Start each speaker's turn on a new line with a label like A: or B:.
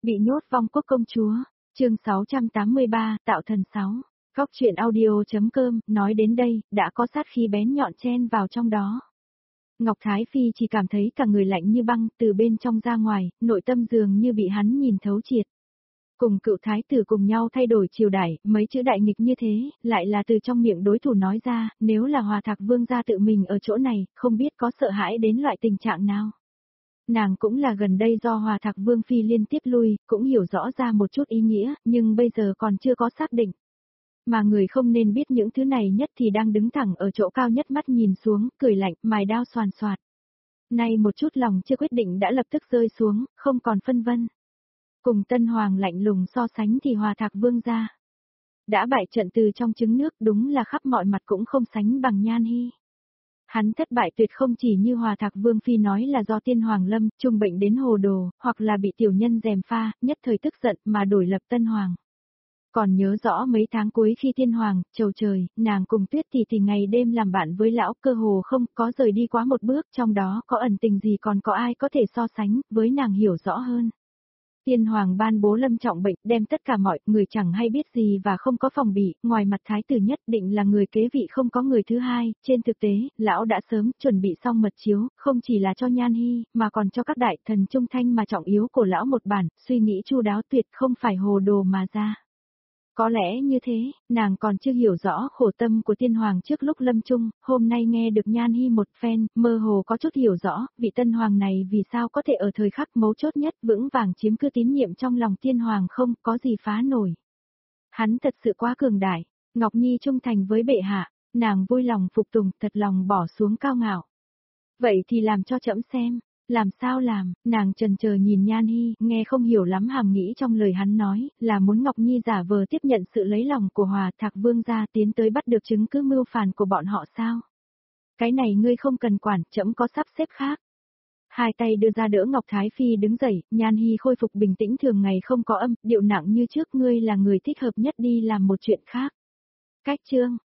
A: Bị nhốt vong quốc công chúa, chương 683, tạo thần 6. Góc truyện audio.com, nói đến đây, đã có sát khí bén nhọn chen vào trong đó. Ngọc Thái Phi chỉ cảm thấy cả người lạnh như băng, từ bên trong ra ngoài, nội tâm dường như bị hắn nhìn thấu triệt. Cùng cựu thái tử cùng nhau thay đổi triều đại, mấy chữ đại nghịch như thế, lại là từ trong miệng đối thủ nói ra, nếu là Hòa Thạc Vương gia tự mình ở chỗ này, không biết có sợ hãi đến loại tình trạng nào. Nàng cũng là gần đây do Hòa Thạc Vương Phi liên tiếp lui, cũng hiểu rõ ra một chút ý nghĩa, nhưng bây giờ còn chưa có xác định. Mà người không nên biết những thứ này nhất thì đang đứng thẳng ở chỗ cao nhất mắt nhìn xuống, cười lạnh, mài đao xoàn xoạt. Nay một chút lòng chưa quyết định đã lập tức rơi xuống, không còn phân vân. Cùng Tân Hoàng lạnh lùng so sánh thì Hòa Thạc Vương gia đã bại trận từ trong trứng nước, đúng là khắp mọi mặt cũng không sánh bằng Nhan Hi. Hắn thất bại tuyệt không chỉ như Hòa Thạc Vương Phi nói là do Tiên Hoàng lâm, trung bệnh đến hồ đồ, hoặc là bị tiểu nhân gièm pha, nhất thời tức giận mà đổi lập Tân Hoàng. Còn nhớ rõ mấy tháng cuối khi Tiên Hoàng, chầu trời, nàng cùng Tuyết thì ngày đêm làm bạn với lão, cơ hồ không có rời đi quá một bước, trong đó có ẩn tình gì còn có ai có thể so sánh, với nàng hiểu rõ hơn. Tiên Hoàng ban bố lâm trọng bệnh, đem tất cả mọi người chẳng hay biết gì và không có phòng bị, ngoài mặt thái tử nhất định là người kế vị không có người thứ hai, trên thực tế, lão đã sớm chuẩn bị xong mật chiếu, không chỉ là cho Nhan Hi, mà còn cho các đại thần trung thanh mà trọng yếu của lão một bản, suy nghĩ chu đáo tuyệt không phải hồ đồ mà ra. Có lẽ như thế, nàng còn chưa hiểu rõ khổ tâm của Tiên Hoàng trước lúc lâm chung, hôm nay nghe được Nhan Hi một phen, mơ hồ có chút hiểu rõ, vị Tân Hoàng này vì sao có thể ở thời khắc mấu chốt nhất vững vàng chiếm cứ tín nhiệm trong lòng Tiên Hoàng không có gì phá nổi. Hắn thật sự quá cường đại, Ngọc Nhi trung thành với bệ hạ, nàng vui lòng phục tùng, thật lòng bỏ xuống cao ngạo. Vậy thì làm cho trẫm xem. Làm sao làm, nàng chần chờ nhìn Nhan Hi, nghe không hiểu lắm hàm nghĩ trong lời hắn nói, là muốn Ngọc Nhi giả vờ tiếp nhận sự lấy lòng của Hòa Thạc Vương gia tiến tới bắt được chứng cứ mưu phản của bọn họ sao? Cái này ngươi không cần quản, trẫm có sắp xếp khác. Hai tay đưa ra đỡ Ngọc Thái Phi đứng dậy, Nhan Hi khôi phục bình tĩnh thường ngày không có âm, điệu nặng như trước, ngươi là người thích hợp nhất đi làm một chuyện khác. Cách chương,